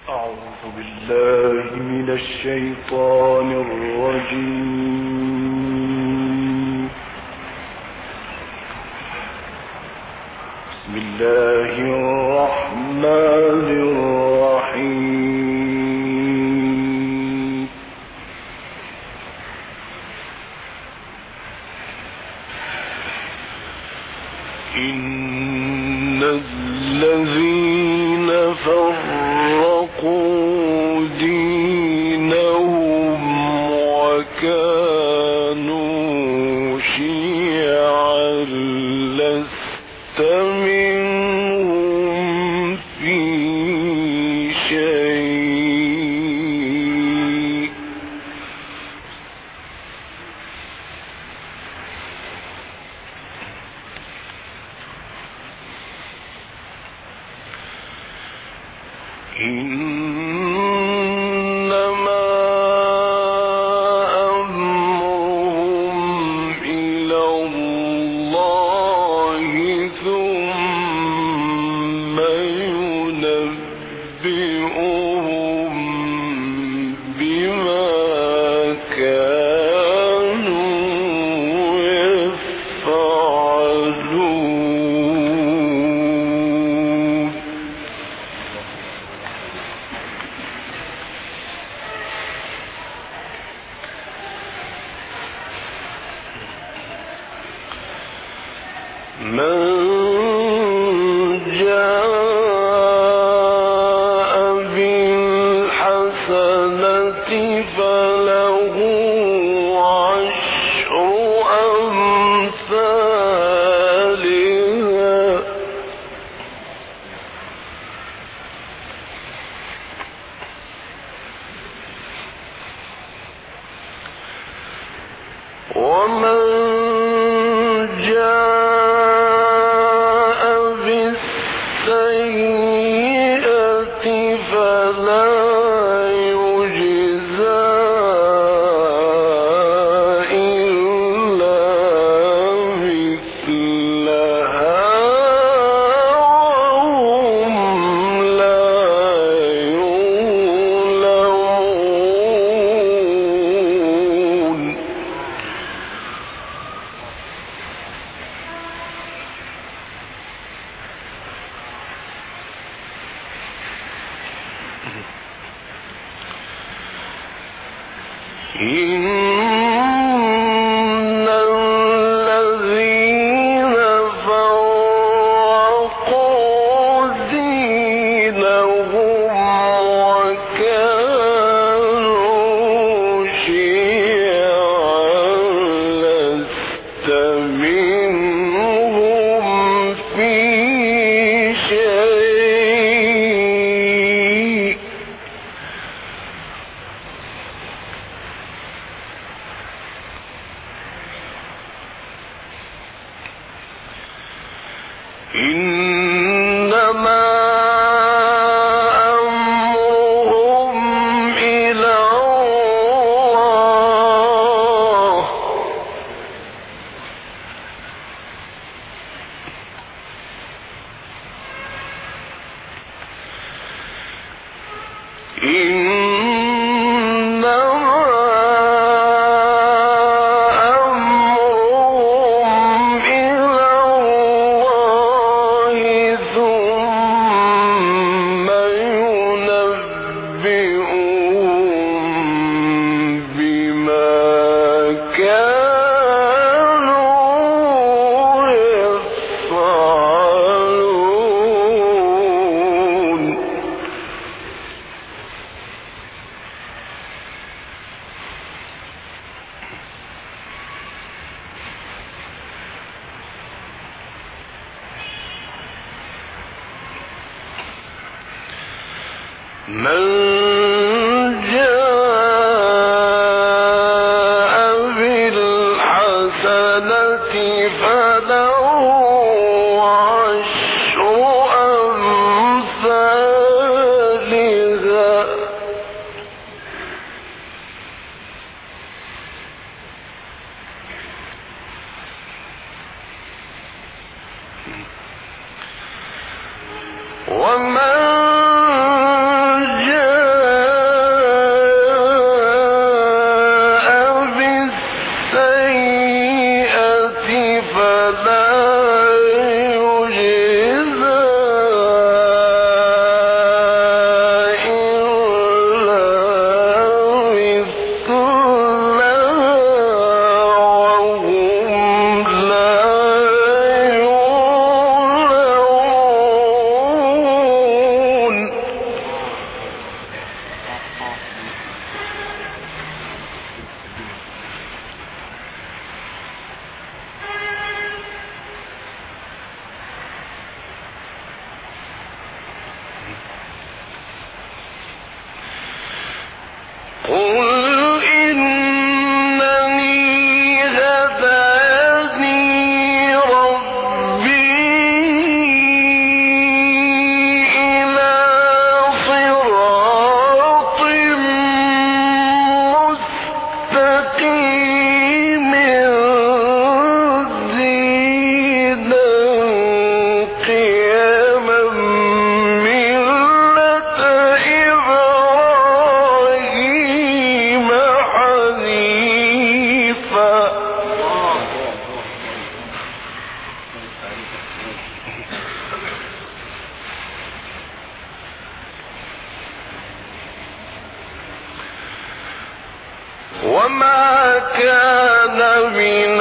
أعوذ بالله من الشيطان الرجيم. بسم الله الرحمن الرحيم. إن الذين فرقوا دينهم وكانوا شيعا لست منهم في شيء إنما أمرهم إلى الله ثم ينبئهم بما كانوا يفعلون. من جاء بالحسنة فله عشر أمثالها ومن جاء بالسيئة فلا يجزى إلا مثلها وهم لا يظلمون. إن الذين فرقوا دينهم وكانوا شيعا لست منهم في شيء إنما أمرهم إلى الله ثم ينبئهم بما كانوا يفعلون. من جاء بالحسنة فله عشر أمثالها ومن وما كان من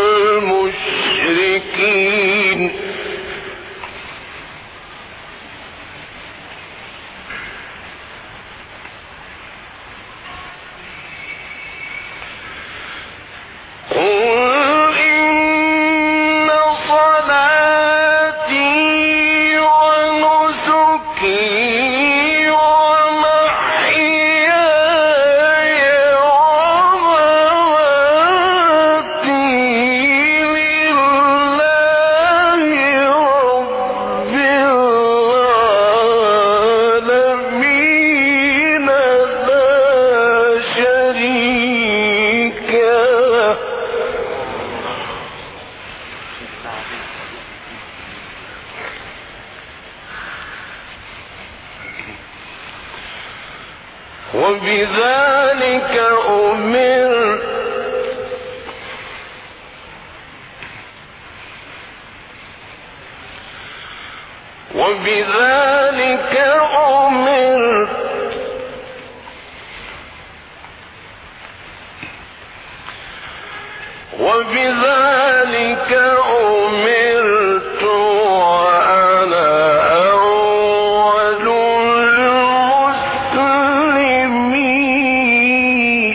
المشركين وبذلك أمرت وأنا أول المسلمين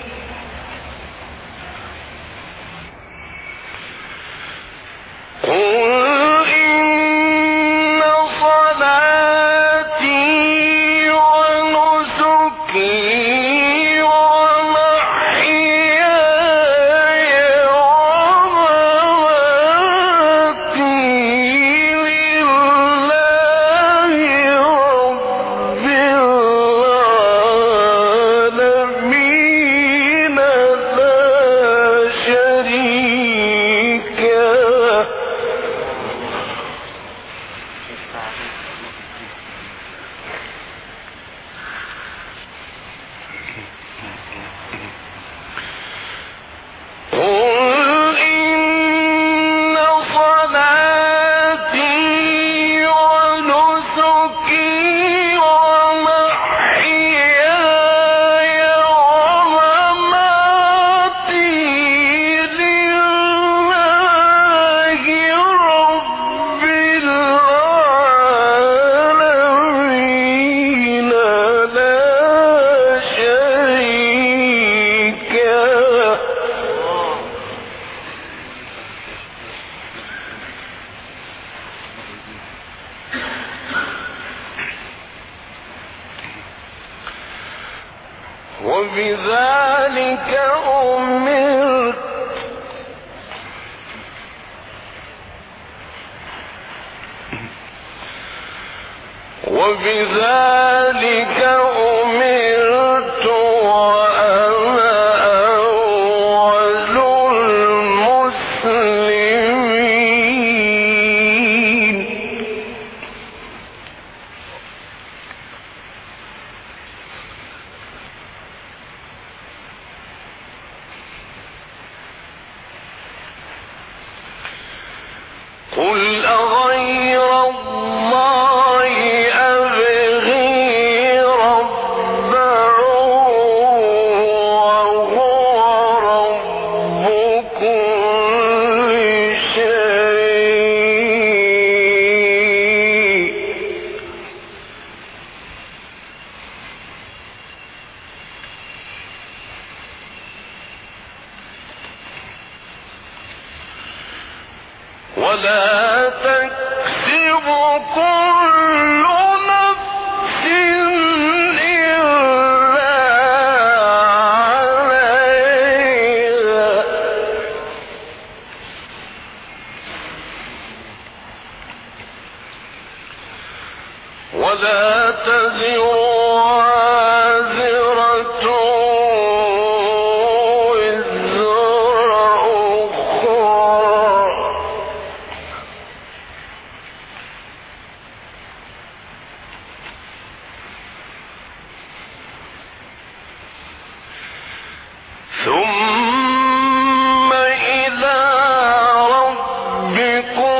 وبذلك أمرت وأنا أول المسلمين قل أغير الله أبغي ربا وهو رب كل شيء ولا تكسب كل نفس إلا ولا تزر وازرة وزر أخرى ثم إلى ربكم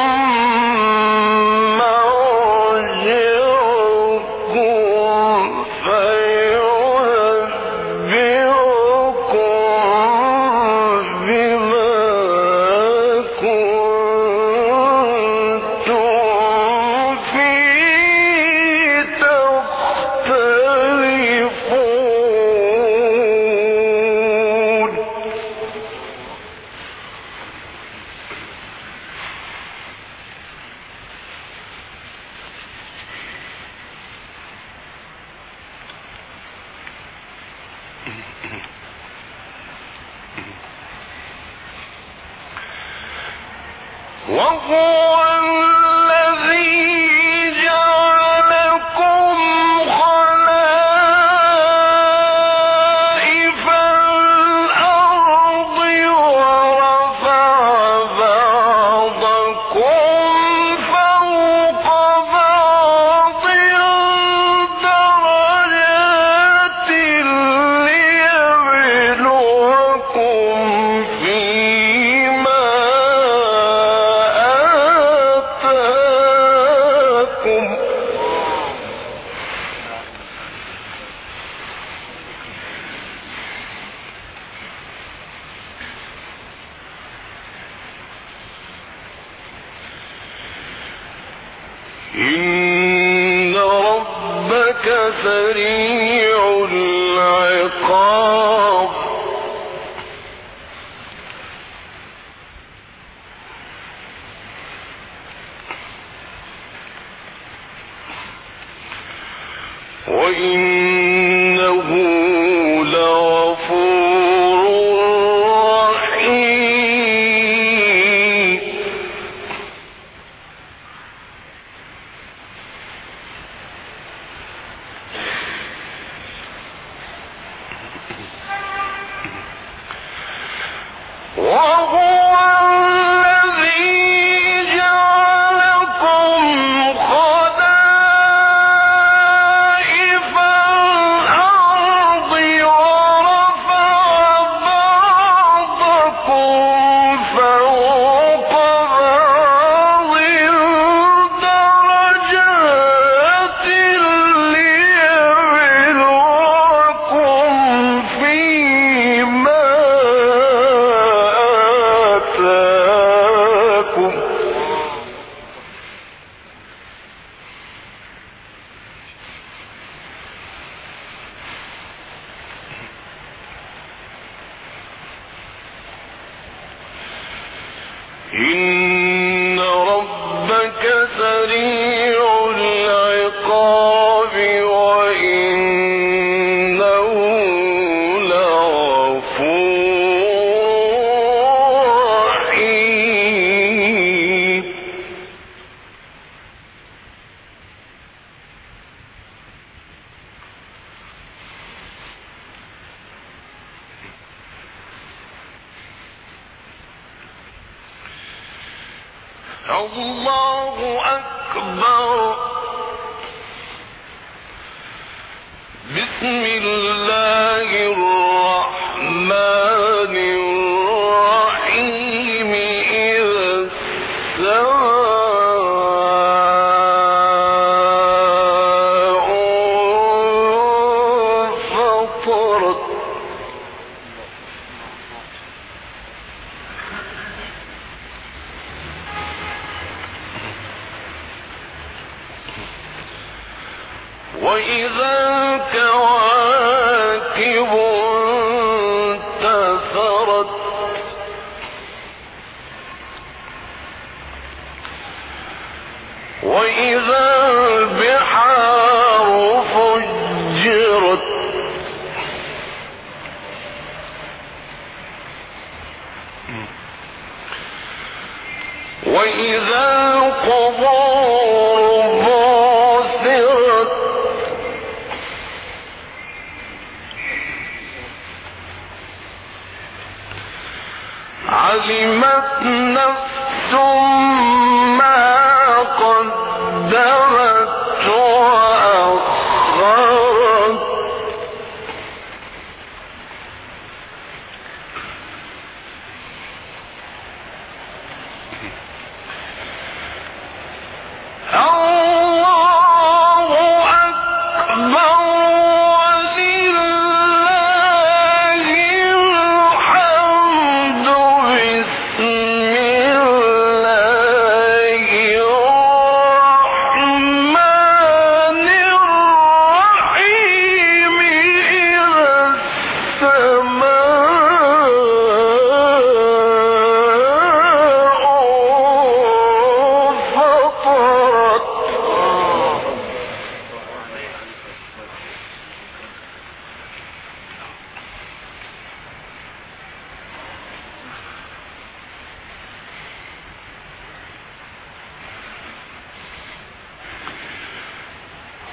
مرجعكم فينبئكم بما كنتم فيه تختلفون. وهو الذي جعلكم خلائف الأرض ورفع بعضكم فوق بعض درجات ليبلوكم فيما آتاكم. إن ربك سريع العقاب وإنه لغفور رحيم. وهو الذي جعلكم خلائف الأرض ورفع بعضكم فوق بعض درجات ليبلوكم فيما آتاكم. إن ربك سريع العقاب وإنه لغفور رحيم. الله أكبر. بسم الله الرحمن الرحيم. إذا السماء انفطرت وإذا الكواكب انتثرت وإذا البحار فجرت وإذا القبور بعثرت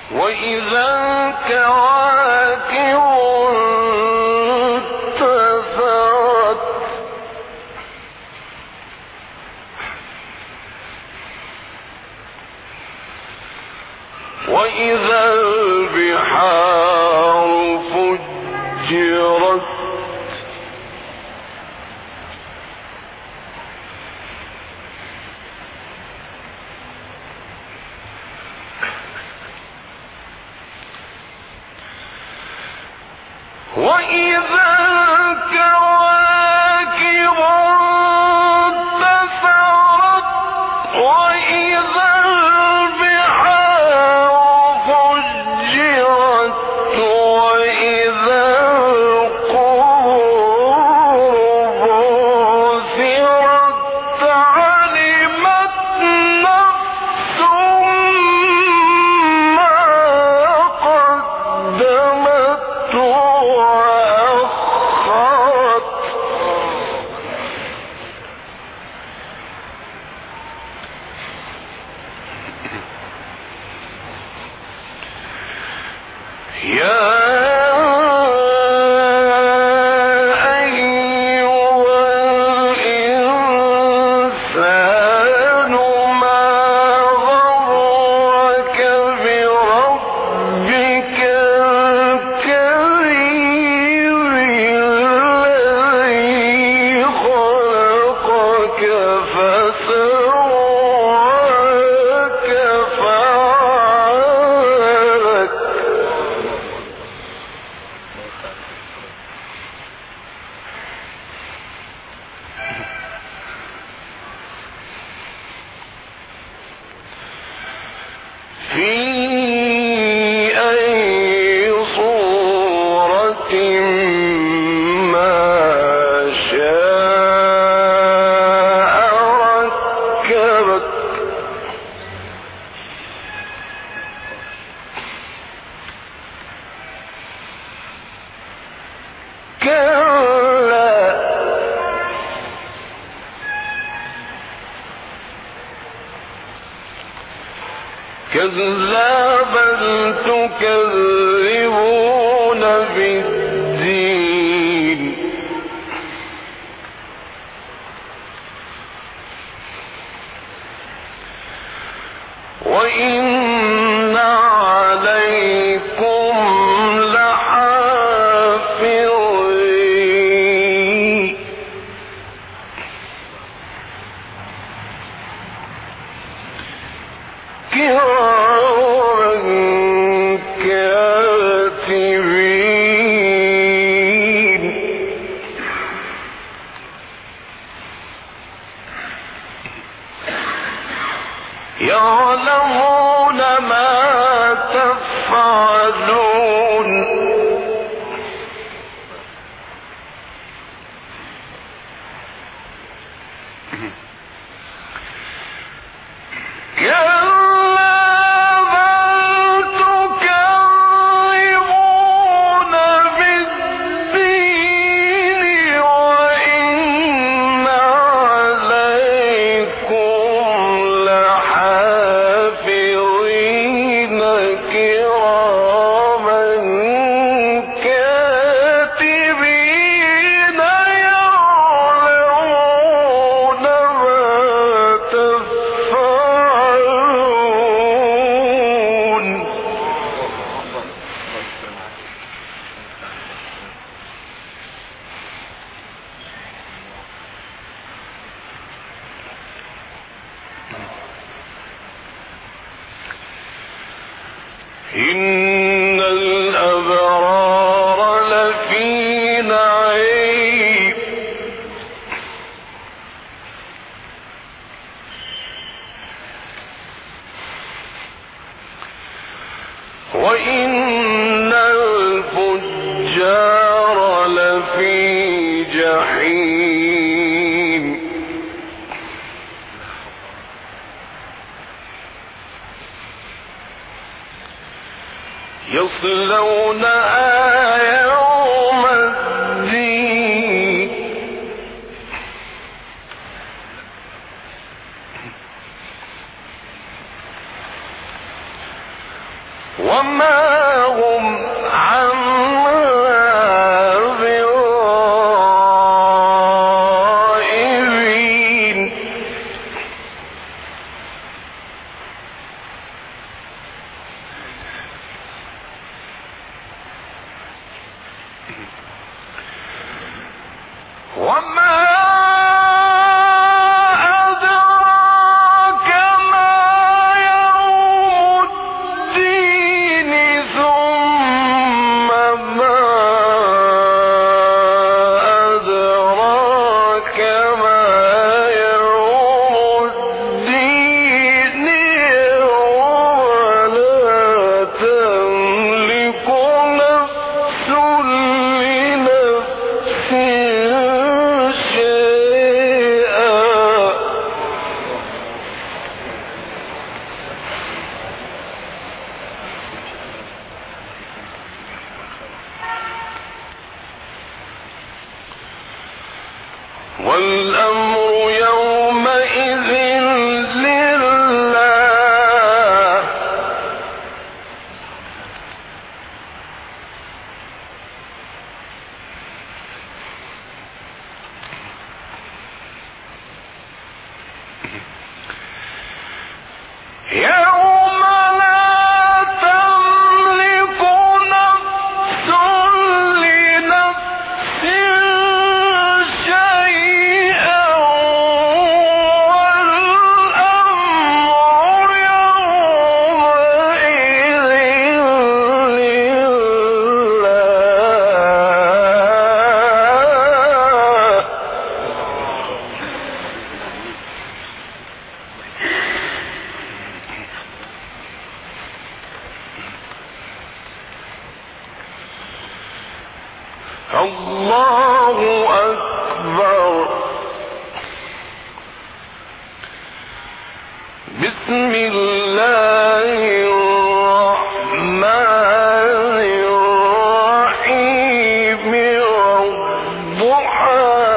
وإذا الكواكب انتثرت وإذا البحار فجرت وإذا الكواكب انتثرت وإذا البحار فجرت وإذا القبور بعثرت علمت نفس ما قدمت وأخرت يا أيها الإنسان ما غرك بربك الكريم الذي خلقك فسواك فعدلك في أي صورة ما شاء ركبك كلا بل تكذبون بالدين وإن عليكم لحافظين كراما كاتبين يعلمون ما تفعلون إن الأبرار لفي نعيم وإن الفجار لفي جحيم يصلونها يوم الدين وما هم عنها بغائبين وما والأمر يومئذ لله يوم لا تملك نفس لنفس شيئا والأمر الله أكبر. بسم الله الرحمن الرحيم والضحى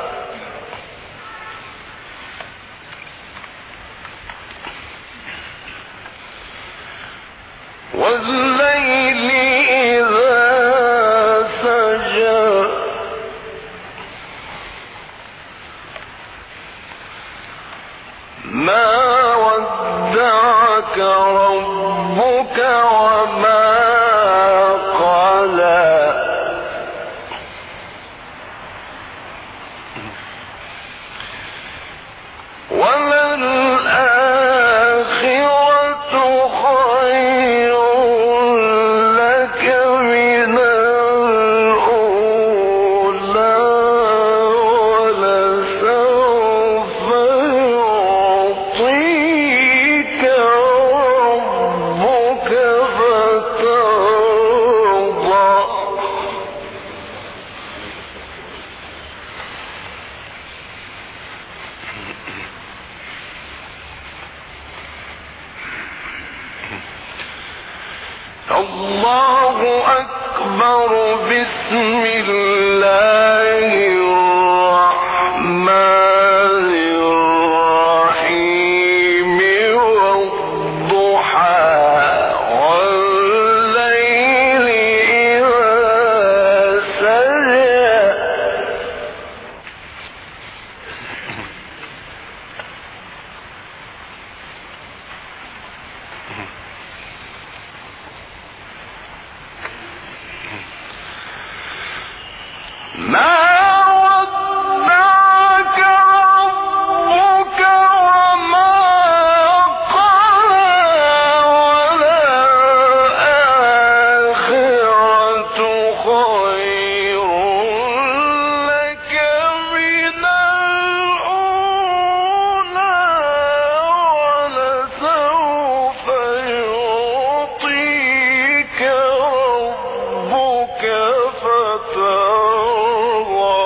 والليل إذا سجى ما ودعك ربك وما قلى وللآخرة خير لك من الأولى ولسوف يعطيك ربك فترضى الله أكبر. بسم الله الرحمن الرحيم والضحى والليل إذا سجى ما ودعك ربك وما قلى وللآخرة خير لك من الأولى ولسوف يعطيك ربك فترضى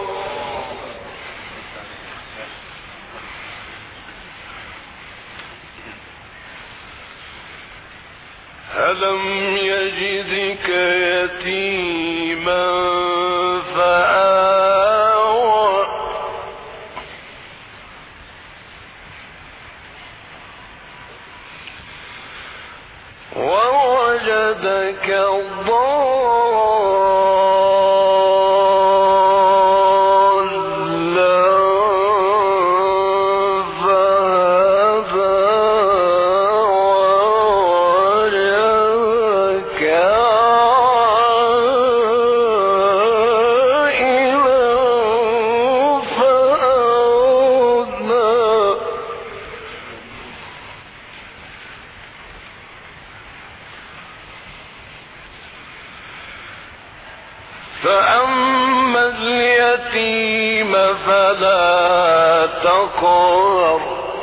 ألم يجدك يتيما فآوى وجدك فأما اليتيم فلا تقهر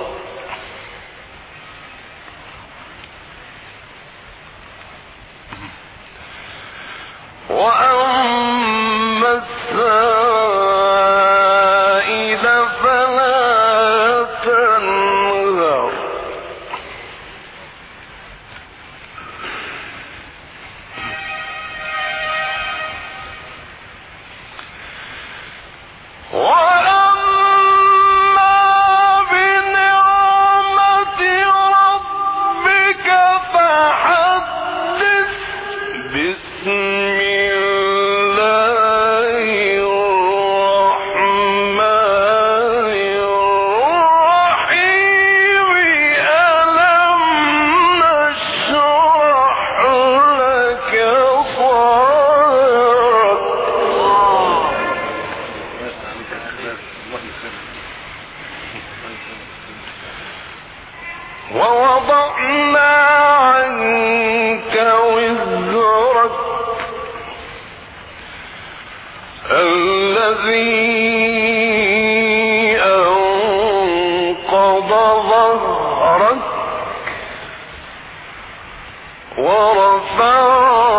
وأما السائل فلا تنهر وأما بنعمة ربك فحدث بسم الله الرحمن الرحيم ألم نشرح لك صدرك ووضعنا عنك وزرك الذي أنقض ظهرك ورفعنا